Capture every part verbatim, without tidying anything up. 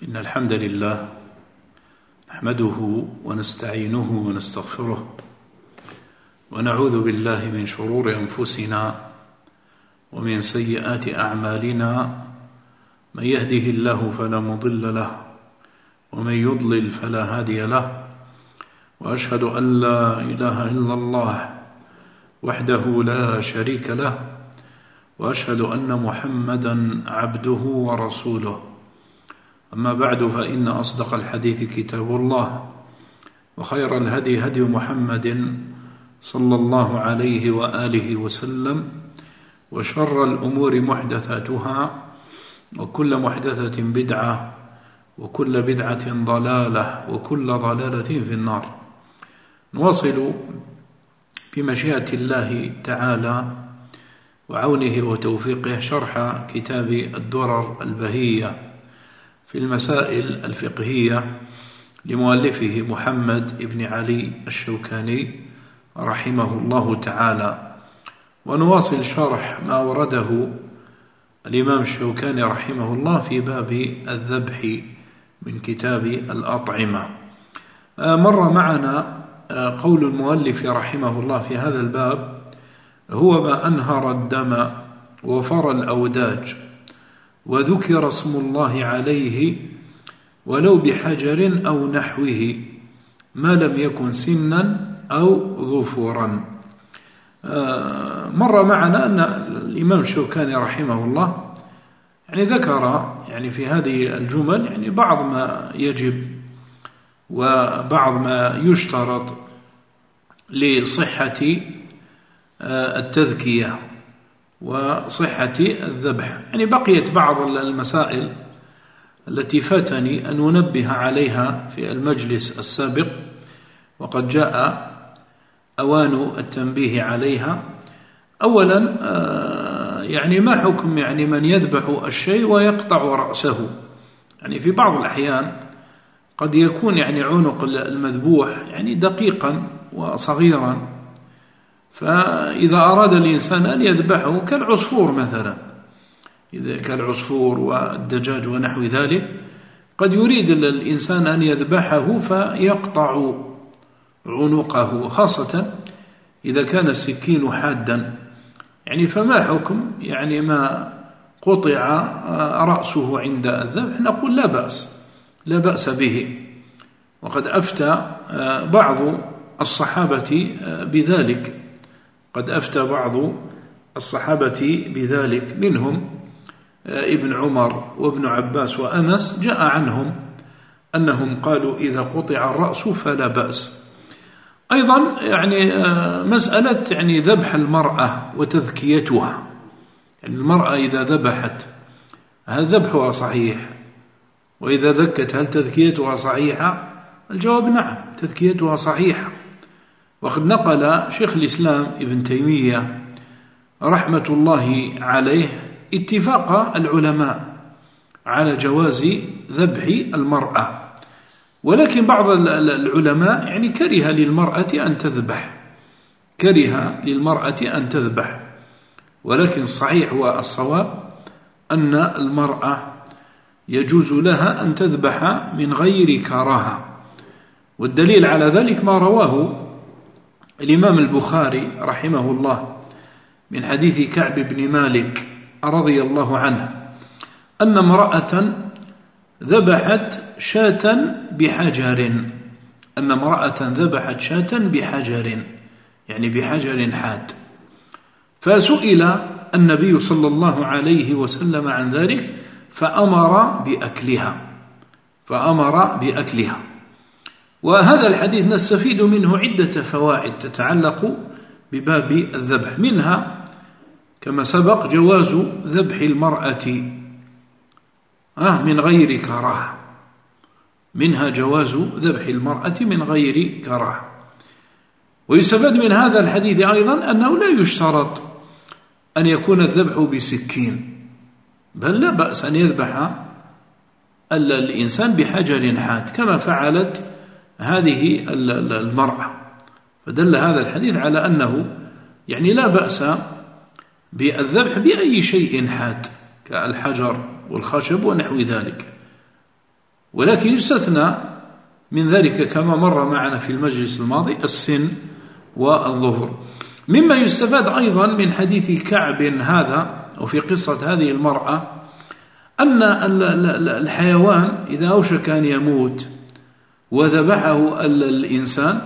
إن الحمد لله نحمده ونستعينه ونستغفره ونعوذ بالله من شرور أنفسنا ومن سيئات أعمالنا. من يهده الله فلا مضل له ومن يضلل فلا هادي له، وأشهد أن لا إله إلا الله وحده لا شريك له، وأشهد أن محمدا عبده ورسوله. أما بعد، فإن أصدق الحديث كتاب الله، وخير الهدي هدي محمد صلى الله عليه وآله وسلم، وشر الأمور محدثاتها، وكل محدثة بدعة، وكل بدعة ضلالة، وكل ضلالة في النار. نواصل بمشيئة الله تعالى وعونه وتوفيقه شرح كتاب الدرر البهية في المسائل الفقهية لمؤلفه محمد بن علي الشوكاني رحمه الله تعالى. ونواصل شرح ما ورده الإمام الشوكاني رحمه الله في باب الذبح من كتاب الأطعمة. مر معنا قول المؤلف رحمه الله في هذا الباب: هو ما أنهر الدم وفر الأوداج وذكر اسم الله عليه ولو بحجر أو نحوه ما لم يكن سنا أو ظفورا. مر معنا أن الإمام الشوكاني رحمه الله يعني ذكر يعني في هذه الجمل يعني بعض ما يجب وبعض ما يشترط لصحة التذكية وصحة الذبح. يعني بقيت بعض المسائل التي فاتني أن ننبه عليها في المجلس السابق، وقد جاء أوان التنبيه عليها. أولا يعني ما حكم يعني من يذبح الشيء ويقطع رأسه؟ يعني في بعض الأحيان قد يكون يعني عنق المذبوح يعني دقيقا وصغيرا، فإذا أراد الإنسان أن يذبحه كالعصفور مثلا، إذا كالعصفور والدجاج ونحو ذلك، قد يريد الإنسان أن يذبحه فيقطع عنقه، خاصة إذا كان السكين حادا. يعني فما حكم يعني ما قطع رأسه عند الذبح؟ نقول لا بأس، لا بأس به. وقد أفتى بعض الصحابة بذلك، قد أفتى بعض الصحابة بذلك، منهم ابن عمر وابن عباس وأنس، جاء عنهم أنهم قالوا إذا قطع الرأس فلا بأس. أيضا يعني مسألة يعني ذبح المرأة وتذكيتها، يعني المرأة إذا ذبحت هل ذبحها صحيح؟ وإذا ذكت هل تذكيتها صحيحة؟ الجواب نعم، تذكيتها صحيحة. وقد نقل شيخ الإسلام ابن تيمية رحمة الله عليه اتفاق العلماء على جواز ذبح المرأة، ولكن بعض العلماء يعني كره للمرأة أن تذبح، كره للمرأة أن تذبح ولكن الصحيح والصواب أن المرأة يجوز لها أن تذبح من غير كراهة. والدليل على ذلك ما رواه الإمام البخاري رحمه الله من حديث كعب بن مالك رضي الله عنه أن امرأة ذبحت شاة بحجر، أن امرأة ذبحت شاة بحجر، يعني بحجر حاد، فسئل النبي صلى الله عليه وسلم عن ذلك فأمر بأكلها، فأمر بأكلها. وهذا الحديث نستفيد منه عدة فوائد تتعلق بباب الذبح، منها كما سبق جواز ذبح المرأة من غير كراهة، منها جواز ذبح المرأة من غير كراهة. ويستفاد من هذا الحديث أيضا أنه لا يشترط أن يكون الذبح بسكين، بل لا بأس أن يذبح الإنسان بحجر حاد كما فعلت هذه المرأة. فدل هذا الحديث على أنه يعني لا بأس بالذبح بأي شيء حاد كالحجر والخشب ونحو ذلك. ولكن يستثنى من ذلك كما مر معنا في المجلس الماضي السن والظهر. مما يستفاد أيضا من حديث كعب هذا وفي قصة هذه المرأة أن الحيوان إذا أوشك أن يموت وذبحه الإنسان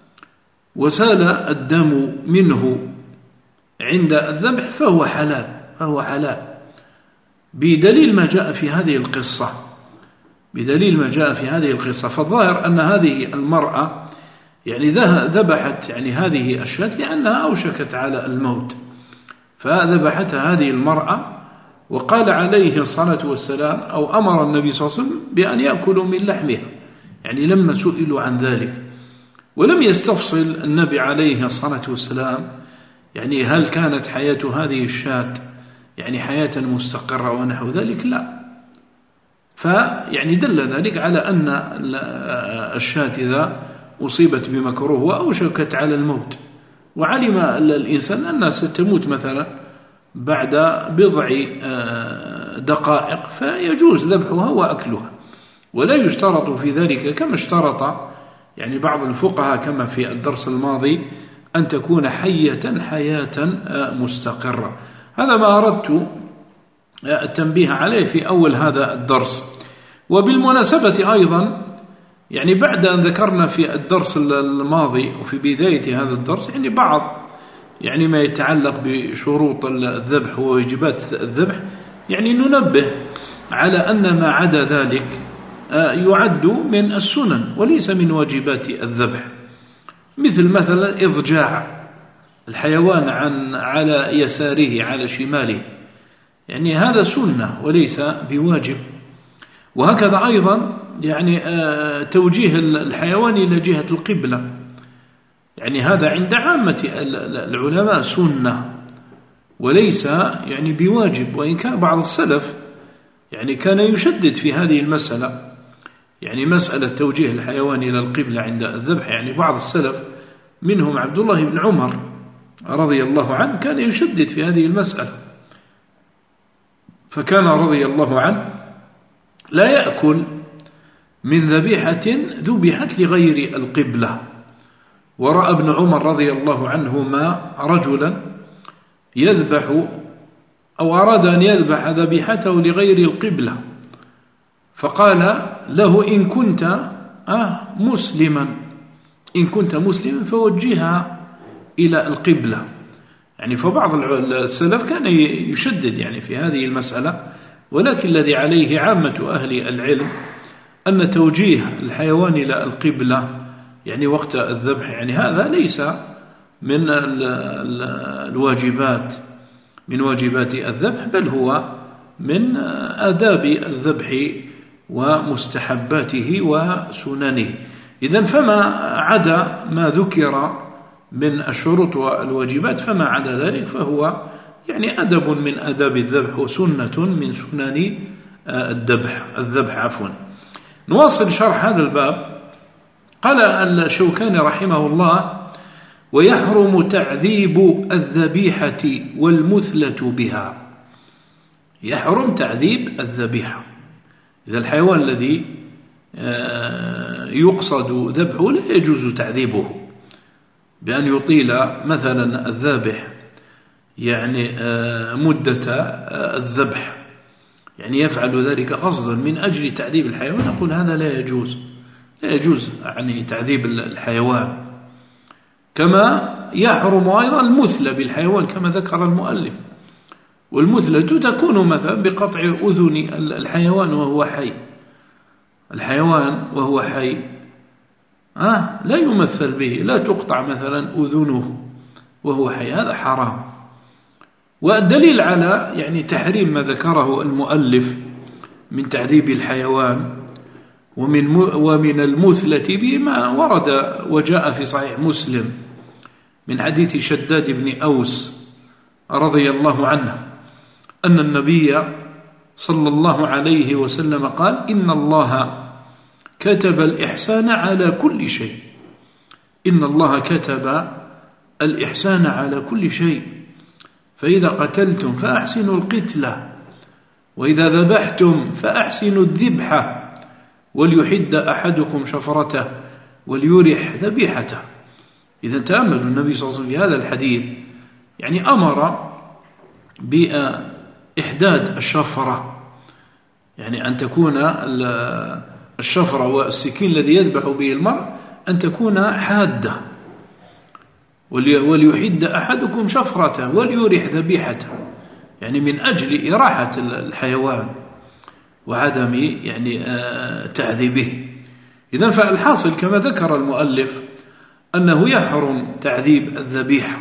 وسال الدم منه عند الذبح فهو حلال فهو حلال بدليل ما جاء في هذه القصة بدليل ما جاء في هذه القصة. فالظاهر أن هذه المرأة يعني ذبحت يعني هذه الشاة لأنها أوشكت على الموت، فذبحتها هذه المرأة، وقال عليه الصلاة والسلام أو أمر النبي صلى الله عليه وسلم بأن يأكلوا من لحمها، يعني لما سئلوا عن ذلك. ولم يستفصل النبي عليه الصلاة والسلام يعني هل كانت حياة هذه الشاة يعني حياة مستقرة ونحو ذلك، لا. فيعني دل ذلك على أن الشاة إذا أصيبت بمكروه وأوشكت على الموت وعلم الإنسان أنها ستموت مثلا بعد بضع دقائق فيجوز ذبحها وأكلها، ولا يشترط في ذلك كما اشترط يعني بعض الفقهاء كما في الدرس الماضي أن تكون حية حياة مستقرة. هذا ما أردت التنبيه عليه في أول هذا الدرس. وبالمناسبة أيضا يعني بعد أن ذكرنا في الدرس الماضي وفي بداية هذا الدرس يعني بعض يعني ما يتعلق بشروط الذبح وواجبات الذبح، يعني ننبه على أن ما عدا ذلك يعد من السنن وليس من واجبات الذبح، مثل مثلا إضجاع الحيوان عن على يساره على شماله، يعني هذا سنة وليس بواجب. وهكذا أيضا يعني توجيه الحيوان إلى جهة القبلة، يعني هذا عند عامة العلماء سنة وليس يعني بواجب، وإن كان بعض السلف يعني كان يشدد في هذه المسألة، يعني مسألة توجيه الحيوان إلى القبلة عند الذبح. يعني بعض السلف منهم عبد الله بن عمر رضي الله عنه كان يشدد في هذه المسألة، فكان رضي الله عنه لا يأكل من ذبيحة ذبحت لغير القبلة. ورأى ابن عمر رضي الله عنهما رجلا يذبح أو أراد أن يذبح ذبيحته لغير القبلة، فقال له إن كنت آه مسلما إن كنت مسلما فوجهها إلى القبلة. يعني فبعض السلف كان يشدد يعني في هذه المسألة، ولكن الذي عليه عامة أهل العلم أن توجيه الحيوان إلى القبلة يعني وقت الذبح يعني هذا ليس من الواجبات من واجبات الذبح، بل هو من آداب الذبح ومستحباته وسننه. إذن فما عدا ما ذكر من الشروط والواجبات فما عدا ذلك فهو يعني أدب من آداب الذبح وسنة من سنن الذبح الذبح عفوا. نواصل شرح هذا الباب. قال الشوكاني رحمه الله: ويحرم تعذيب الذبيحة والمثلة بها. يحرم تعذيب الذبيحة، إذا الحيوان الذي يقصد ذبحه لا يجوز تعذيبه بأن يطيل مثلا الذابح يعني مدة الذبح، يعني يفعل ذلك قصدا من أجل تعذيب الحيوان، نقول هذا لا يجوز لا يجوز يعني تعذيب الحيوان. كما يحرم أيضا المثلة بالحيوان كما ذكر المؤلف، والمثلة تكون مثلا بقطع أذن الحيوان وهو حي. الحيوان وهو حي آه لا يمثل به، لا تقطع مثلا أذنه وهو حي، هذا حرام. والدليل على يعني تحريم ما ذكره المؤلف من تعذيب الحيوان ومن ومن المثلة بما ورد وجاء في صحيح مسلم من حديث شداد بن أوس رضي الله عنه أن النبي صلى الله عليه وسلم قال: إن الله كتب الإحسان على كل شيء. إن الله كتب الإحسان على كل شيء، فإذا قتلتم فأحسنوا القتلة، وإذا ذبحتم فأحسنوا الذبحة، وليحد أحدكم شفرته وليرح ذبيحته. إذا تأملوا النبي صلى الله عليه وسلم في هذا الحديث يعني أمر بإحداد الشفرة، يعني أن تكون الشفرة والسكين الذي يذبح به المرء أن تكون حادة. وليحد أحدكم شفرته وليرح ذبيحته، يعني من أجل إراحة الحيوان وعدم يعني تعذيبه. إذن فالحاصل كما ذكر المؤلف أنه يحرم تعذيب الذبيحة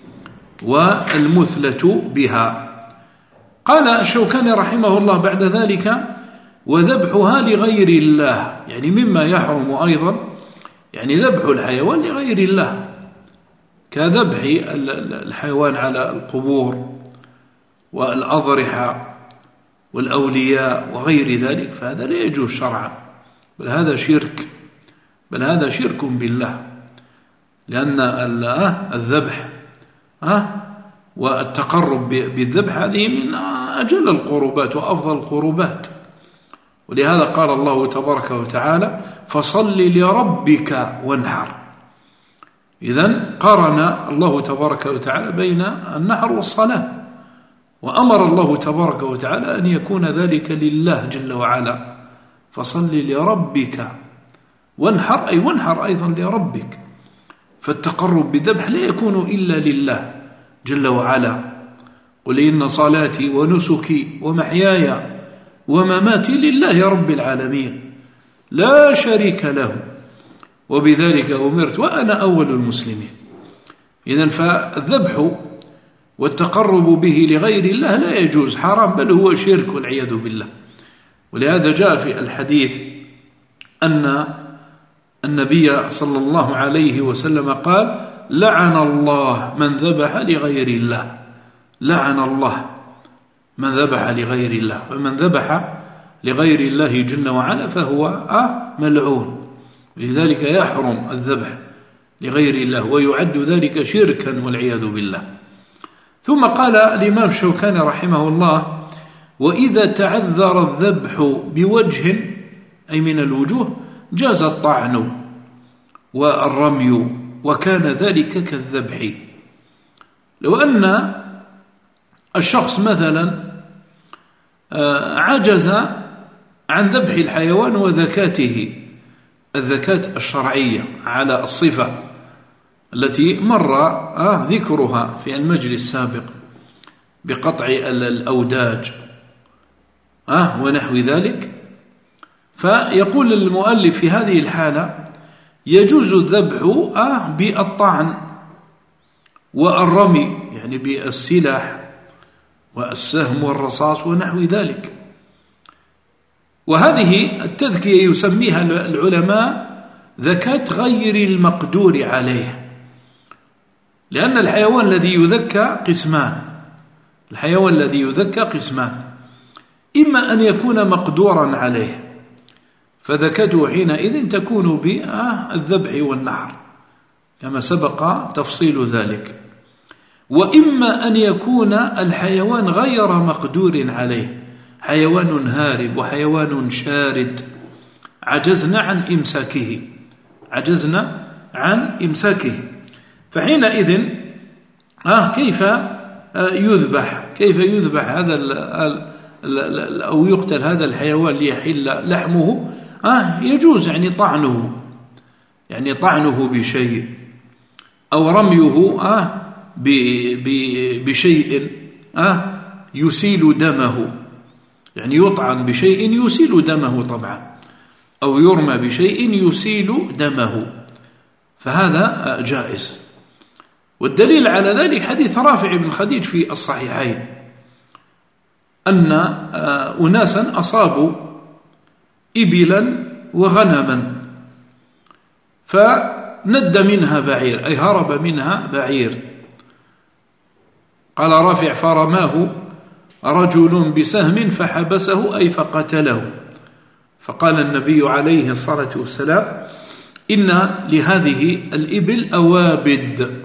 والمثلة بها. قال الشوكاني رحمه الله بعد ذلك: وذبحها لغير الله، يعني مما يحرم أيضا يعني ذبح الحيوان لغير الله، كذبح الحيوان على القبور والأضرحة والأولياء وغير ذلك، فهذا لا يجوز شرعا، بل هذا شرك، بل هذا شرك بالله، لأن الذبح والتقرب بالذبح هذه من أجل القربات وأفضل القربات. ولهذا قال الله تبارك وتعالى: فصل لربك وانحر. إذن قارن الله تبارك وتعالى بين النحر والصلاة، وأمر الله تبارك وتعالى أن يكون ذلك لله جل وعلا. فصل لربك وانحر، أي وانحر أيضا لربك. فالتقرب بالذبح لا يكون إلا لله جل وعلا. قل إن صلاتي ونسكي ومحياي ومماتي لله رب العالمين لا شريك له وبذلك أمرت وأنا أول المسلمين. إذن فالذبح والتقرب به لغير الله لا يجوز، حرام، بل هو شرك والعياذ بالله. ولهذا جاء في الحديث أن النبي صلى الله عليه وسلم قال: لعن الله من ذبح لغير الله، لعن الله من ذبح لغير الله، ومن ذبح لغير الله جل وعلا فهو آه ملعون. لذلك يحرم الذبح لغير الله ويعد ذلك شركا والعياذ بالله. ثم قال الإمام الشوكاني رحمه الله: وإذا تعذر الذبح بوجه، أي من الوجوه، جاز الطعن والرمي، وكان ذلك كالذبح. لو أن الشخص مثلا عجز عن ذبح الحيوان وذكاته، الذكاة الشرعية على الصفة التي مر ذكرها في المجلس السابق بقطع الأوداج ونحو ذلك، فيقول المؤلف في هذه الحالة يجوز الذبح بالطعن والرمي، يعني بالسلاح والسهم والرصاص ونحو ذلك. وهذه التذكية يسميها العلماء ذكاة غير المقدور عليه، لأن الحيوان الذي يذكى قسمان، الحيوان الذي يذكى قسمان: إما أن يكون مقدورا عليه فذكته حينئذ تكون بالذبح والنحر كما سبق تفصيل ذلك، وإما أن يكون الحيوان غير مقدور عليه، حيوان هارب وحيوان شارد عجزنا عن إمساكه، عجزنا عن إمساكه، فحينئذ آه كيف يذبح كيف يذبح هذا أو يقتل هذا الحيوان ليحل لحمه؟ آه يجوز يعني طعنه، يعني طعنه بشيء أو رميه آه بشيء آه يسيل دمه، يعني يطعن بشيء يسيل دمه طبعا، أو يرمى بشيء يسيل دمه، فهذا جائز. والدليل على ذلك حديث رافع بن خديج في الصحيحين أن أناسا أصابوا إبلا وغنما فند منها بعير، أي هرب منها بعير. قال رافع: فرماه رجل بسهم فحبسه، أي فقتله. فقال النبي عليه الصلاة والسلام: إن لهذه الإبل أوابد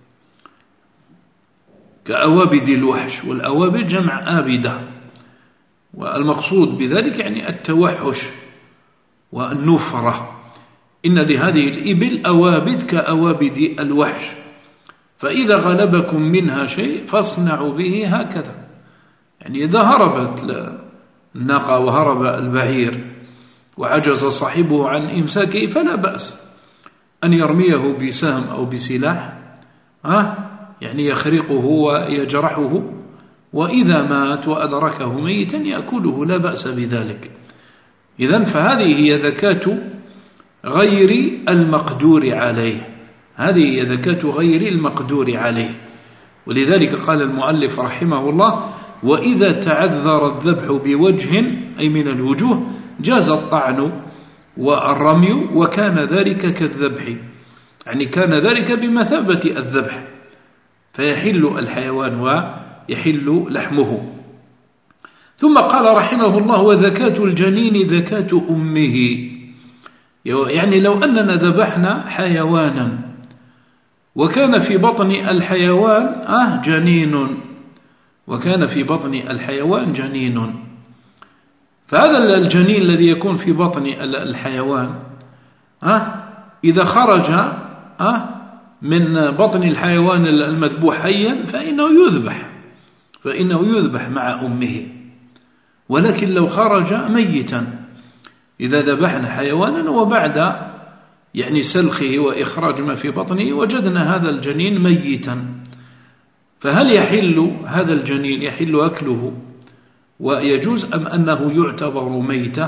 كأوابد الوحش، والأوابد جمع آبدة، والمقصود بذلك يعني التوحش والنفرة. إن لهذه الإبل أوابد كأوابد الوحش، فإذا غلبكم منها شيء فاصنعوا به هكذا. يعني إذا هربت الناقة وهرب البعير وعجز صاحبه عن إمساكه فلا بأس أن يرميه بسهم أو بسلاح، ها يعني يخرقه ويجرحه، وإذا مات وأدركه ميتا يأكله، لا بأس بذلك. إذن فهذه هي ذكاة غير المقدور عليه، هذه هي ذكاة غير المقدور عليه. ولذلك قال المؤلف رحمه الله: وإذا تعذر الذبح بوجه أي من الوجوه جاز الطعن والرمي، وكان ذلك كالذبح، يعني كان ذلك بمثابة الذبح، فيحل الحيوان ويحل لحمه. ثم قال رحمه الله: وذكاة الجنين ذكاة أمه، يعني لو أننا ذبحنا حيوانا وكان في بطن الحيوان آه جنين وكان في بطن الحيوان جنين فهذا الجنين الذي يكون في بطن الحيوان آه إذا خرج آه من بطن الحيوان المذبوح حيا فإنه يذبح فإنه يذبح مع أمه. ولكن لو خرج ميتا، إذا ذبحنا حيوانا وبعد يعني سلخه وإخراج ما في بطنه وجدنا هذا الجنين ميتا، فهل يحل هذا الجنين يحل أكله ويجوز أم أنه يعتبر ميتة؟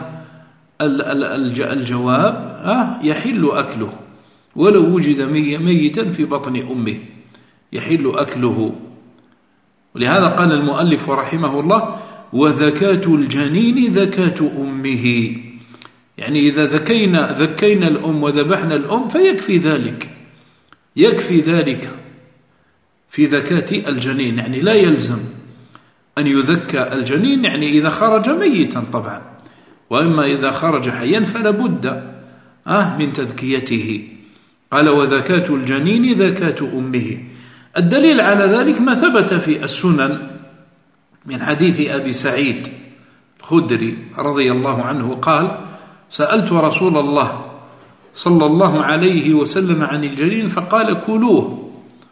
الجواب آه يحل أكله ولو وجد ميتا في بطن أمه يحل أكله. ولهذا قال المؤلف رحمه الله: وذكاة الجنين ذكاة أمه، يعني إذا ذكينا ذكينا الأم وذبحنا الأم فيكفي ذلك يكفي ذلك في ذكاة الجنين، يعني لا يلزم أن يذكى الجنين يعني إذا خرج ميتا طبعا، وإما إذا خرج حيا فلا بد آه من تذكيته. قال: وذكاة الجنين ذكاة أمه. الدليل على ذلك ما ثبت في السنن من حديث أبي سعيد الخدري رضي الله عنه قال: سألت رسول الله صلى الله عليه وسلم عن الجنين فقال: كلوه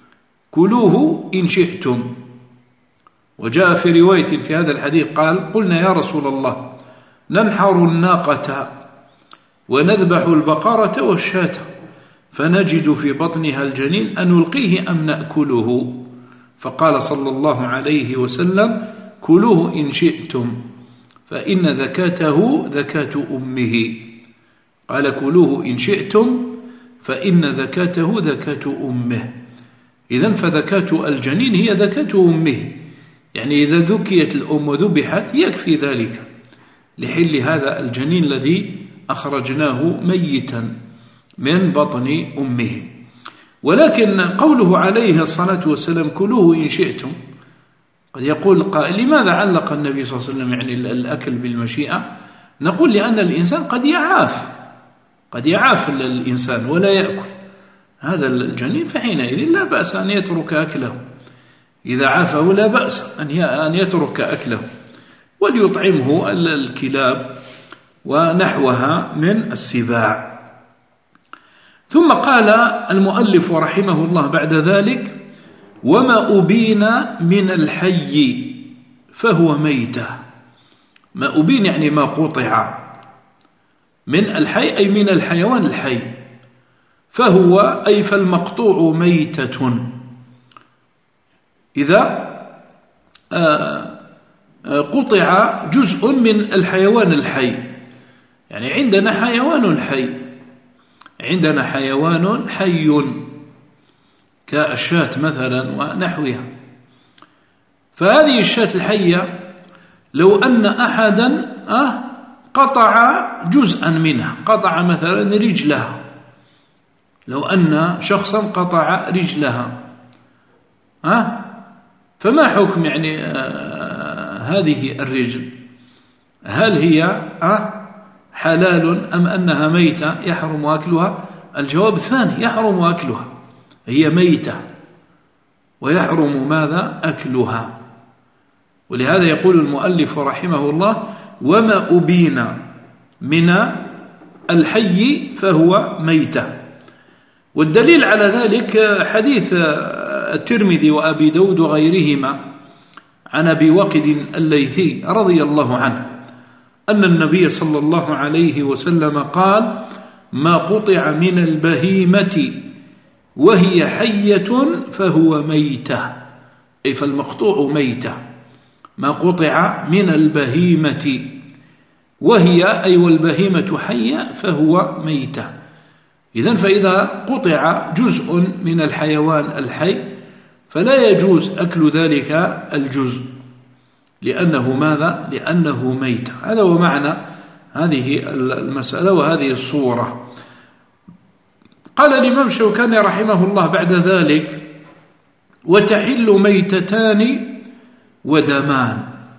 كلوه إن شئتم. وجاء في رواية في هذا الحديث قال: قلنا يا رسول الله ننحر الناقة ونذبح البقرة والشاة فنجد في بطنها الجنين أنلقيه أم نأكله؟ فقال صلى الله عليه وسلم: كلوه إن شئتم فإن ذكاته ذكاة أمه. قال: كلوه إن شئتم فإن ذكاته ذكاة أمه. إذن فذكاة الجنين هي ذكاة أمه، يعني إذا ذكيت الأم وذبحت يكفي ذلك لحل هذا الجنين الذي أخرجناه ميتا من بطن أمه. ولكن قوله عليه الصلاة والسلام: كلوه إن شئتم، قد يقول قائل: لماذا علق النبي صلى الله عليه وسلم يعني الأكل بالمشيئة؟ نقول: لأن الإنسان قد يعاف قد يعاف الإنسان ولا يأكل هذا الجنين، فحينئذ لا بأس أن يترك أكله، إذا عافه لا بأس أن يترك أكله وليطعمه الكلاب ونحوها من السباع. ثم قال المؤلف رحمه الله بعد ذلك: وما أبين من الحي فهو ميتة. ما أبين يعني ما قطع من الحي أي من الحيوان الحي، فهو أي فالمقطوع ميتة. إذا قطع جزء من الحيوان الحي، يعني عندنا حيوان حي عندنا حيوان حي كالشاة مثلا ونحوها، فهذه الشاة الحية لو أن أحدا قطع جزءا منها، قطع مثلا رجلها، لو أن شخصا قطع رجلها فما حكم يعني هذه الرجل؟ هل هي حلال أم أنها ميتة يحرم أكلها؟ الجواب الثاني: يحرم أكلها، هي ميتة ويحرم ماذا؟ أكلها. ولهذا يقول المؤلف رحمه الله: وما أبين من الحي فهو ميتة. والدليل على ذلك حديث الترمذي وأبي داود وغيرهما عن أبي وقد الليثي رضي الله عنه أن النبي صلى الله عليه وسلم قال: ما قطع من البهيمة وهي حية فهو ميتة، أي فالمقطوع ميتة. ما قطع من البهيمة وهي أي والبهيمة حية فهو ميتة. إذن فإذا قطع جزء من الحيوان الحي فلا يجوز أكل ذلك الجزء لأنه ماذا؟ لأنه ميت. هذا هو معنى هذه المسألة وهذه الصورة. قال الإمام الشوكاني رحمه الله بعد ذلك: وتحل ميتتان ودمان.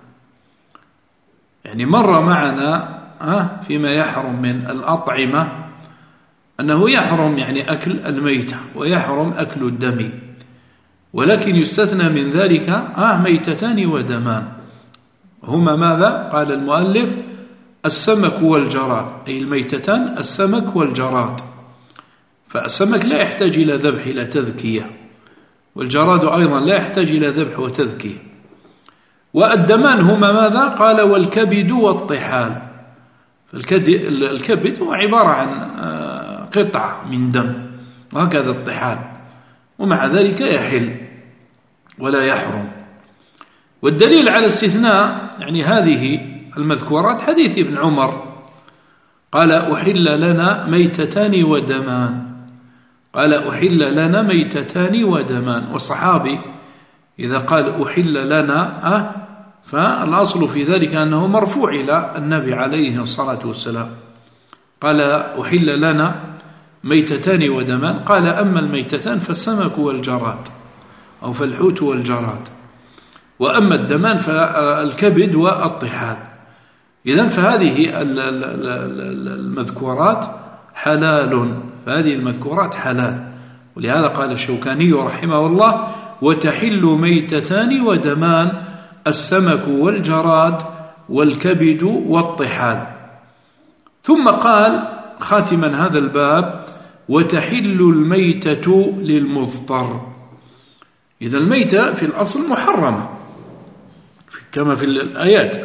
يعني مر معنا فيما يحرم من الأطعمة أنه يحرم يعني أكل الميتة ويحرم أكل الدم، ولكن يستثنى من ذلك آه ميتتان ودمان. هما ماذا؟ قال المؤلف: السمك والجراد، أي الميتتان السمك والجراد. فالسمك لا يحتاج إلى ذبح إلى تذكية، والجراد أيضا لا يحتاج إلى ذبح وتذكية. والدمان هما ماذا؟ قال: والكبد والطحال. فالكبد هو عبارة عن قطعة من دم، وهكذا الطحال، ومع ذلك يحل ولا يحرم. والدليل على استثناء يعني هذه المذكورات حديث ابن عمر قال: أحل لنا ميتتان ودمان. قال: أحل لنا ميتتان ودمان. والصحابي إذا قال أحل لنا أه فالأصل في ذلك أنه مرفوع إلى النبي عليه الصلاة والسلام. قال: أحل لنا ميتتان ودمان. قال: أما الميتتان فالسمك والجراد أو فالحوت والجراد، وأما الدمان فالكبد والطحال. إذن فهذه المذكورات حلال، فهذه المذكورات حلال. ولهذا قال الشوكاني رحمه الله: وتحل ميتتان ودمان السمك والجراد والكبد والطحال. ثم قال خاتما هذا الباب: وتحل الميتة للمضطر. إذا الميتة في الأصل محرمة كما في الآيات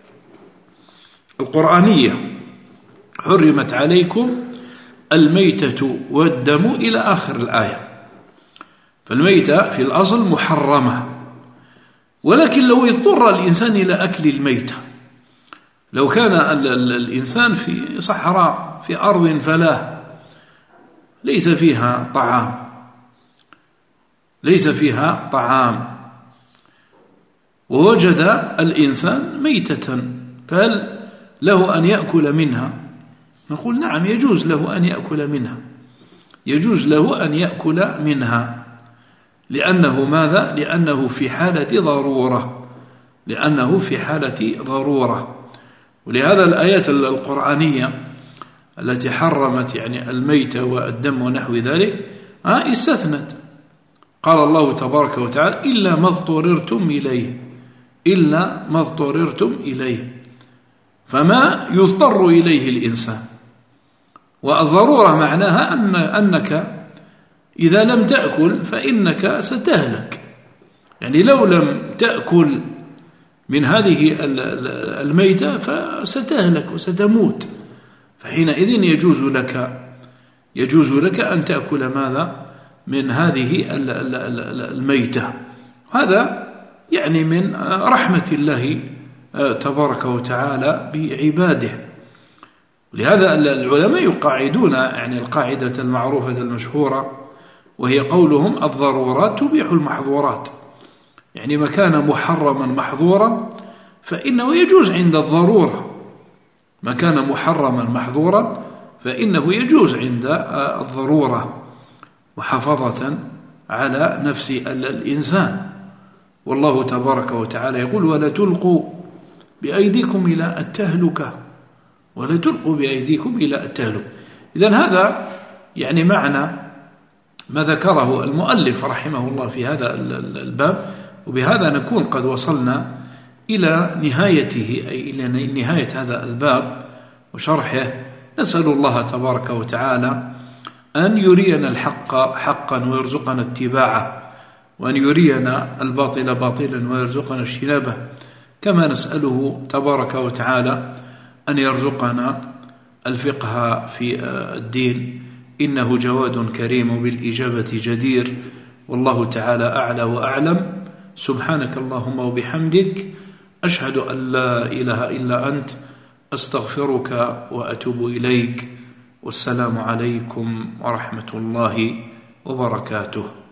القرآنية: حرمت عليكم الميتة والدم إلى آخر الآية. فالميتة في الأصل محرمة، ولكن لو اضطر الإنسان إلى أكل الميتة، لو كان الإنسان في صحراء في أرض فلاة ليس فيها طعام ليس فيها طعام ووجد الإنسان ميتة، فهل له أن يأكل منها؟ نقول نعم، يجوز له أن يأكل منها، يجوز له أن يأكل منها لأنه ماذا؟ لأنه في حالة ضرورة لأنه في حالة ضرورة. ولهذا الآيات القرآنية التي حرمت يعني الميت والدم ونحو ذلك آه استثنت. قال الله تبارك وتعالى: إلا ما اضطررتم إليه إلا ما اضطررتم إليه، فما يضطر إليه الإنسان. والضرورة معناها أن أنك إذا لم تأكل فإنك ستهلك، يعني لو لم تأكل من هذه الميتة فستهلك وستموت، فحينئذ يجوز لك يجوز لك أن تأكل ماذا؟ من هذه الميتة. هذا يعني من رحمة الله تبارك وتعالى بعباده. ولهذا العلماء يقاعدون يعني القاعدة المعروفة المشهورة، وهي قولهم: الضرورات تبيح المحظورات. يعني ما كان محرما محظورا فإنه يجوز عند الضرورة، ما كان محرما محظورا فإنه يجوز عند الضرورة، محافظة على نفس الإنسان. والله تبارك وتعالى يقول: ولا تلقوا بأيديكم إلى التهلكة ولا تلقوا بأيديكم إلى التهلكة. إذن هذا يعني معنى ما ذكره المؤلف رحمه الله في هذا الباب. وبهذا نكون قد وصلنا إلى نهايته، أي إلى نهاية هذا الباب وشرحه نسأل الله تبارك وتعالى أن يرينا الحق حقا ويرزقنا اتباعه، وأن يرينا الباطل باطلا ويرزقنا اجتنابه، كما نسأله تبارك وتعالى أن يرزقنا الفقه في الدين، إنه جواد كريم بالإجابة جدير، والله تعالى أعلى وأعلم. سبحانك اللهم وبحمدك، أشهد أن لا إله إلا أنت، أستغفرك وأتوب إليك، والسلام عليكم ورحمة الله وبركاته.